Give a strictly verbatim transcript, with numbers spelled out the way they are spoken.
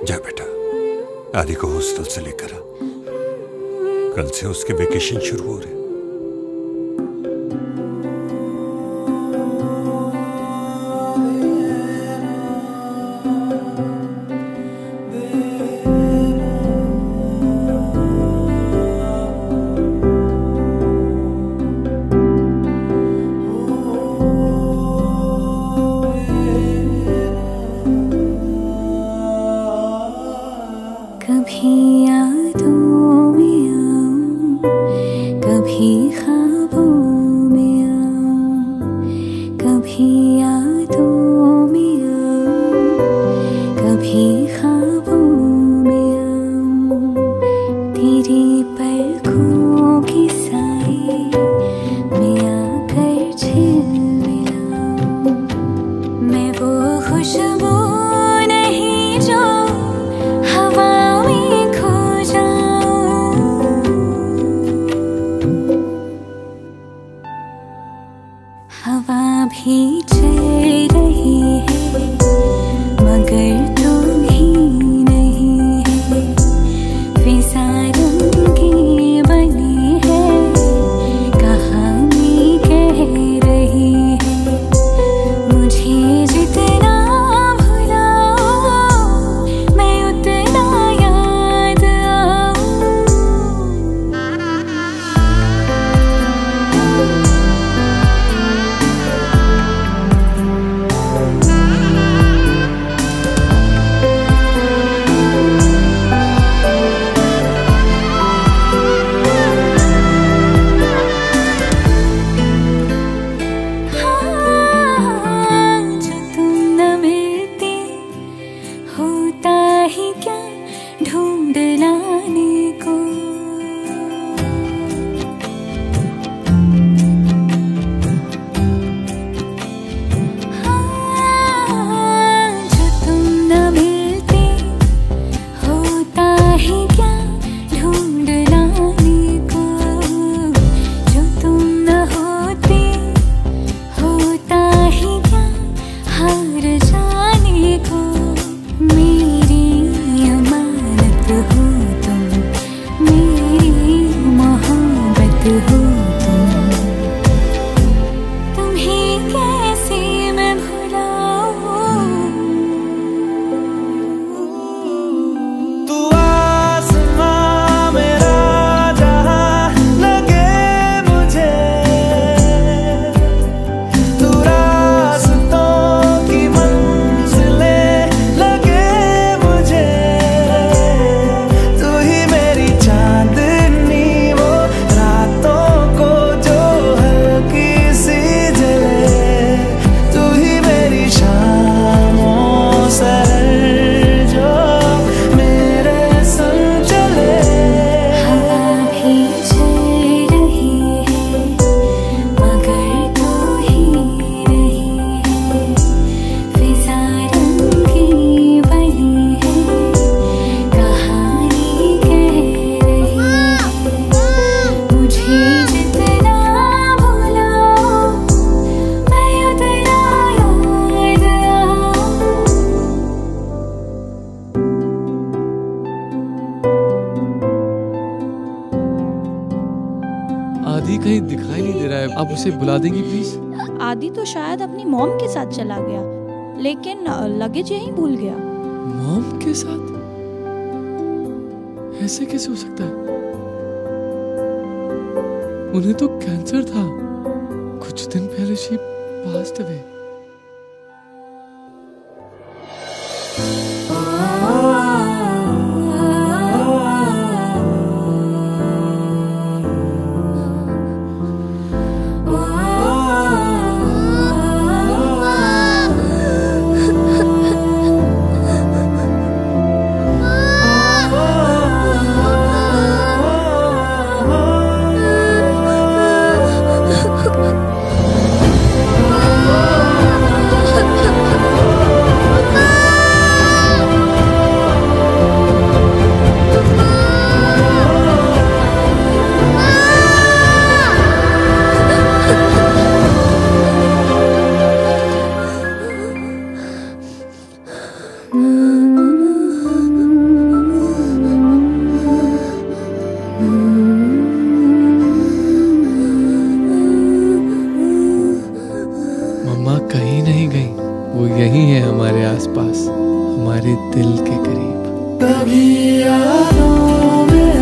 जा बेटा, आदि को हॉस्टल से लेकर आ। कल से उसके वेकेशन शुरू हो रहे। कभी यादों में आऊं, कभी ख्वाबों में आऊं, कभी यादों में आऊं, कभी ख्वाबों में आऊं, तेरी पलकों की साए में आकर छिल मिलाऊं, मैं वो खुशबू नहीं जो हवा में खो जाऊं, हवा भी चल रही है मगर तू भी नहीं है, फिजा रंगी बनी है कहानी कह रही है, मुझे जितना ढूंढ लाने को, हाँ, जो तुम न मिलते होता है क्या ढूंढ लाने को, जो तुम न होते होता है क्या हार जाने को, मेरी अमानत हो तुम, मेरी मोहब्बत हो तुम, तुम्हें कैसे मैं भुलाऊं। तू आसमां मेरा जहां लगे मुझे, तू रास्तों की मंजिलें लगे मुझे, तू ही मेरी चांदनी वो रातों को जो हल्की सी जले, तू ही मेरी शामों सरल जो मेरे संग चले। हवा भी चल रही है मगर तू ही नहीं है, फिजा रंगी बनी है कहानी कह रही है, मुझे जितना भुलाओ मैं उतना याद आऊं। आदि कहीं दिखाई नहीं दे रहा है, आप उसे बुला देंगी प्लीज? आदि तो शायद अपनी मॉम के साथ चला गया, लेकिन लगेज यहीं भूल गया। मॉम के साथ? ऐसे कैसे हो सकता है? उन्हें तो कैंसर था, कुछ दिन पहले शी पास्ट अवे। Oh वो यही है हमारे आसपास, हमारे दिल के करीब। कभी यादों में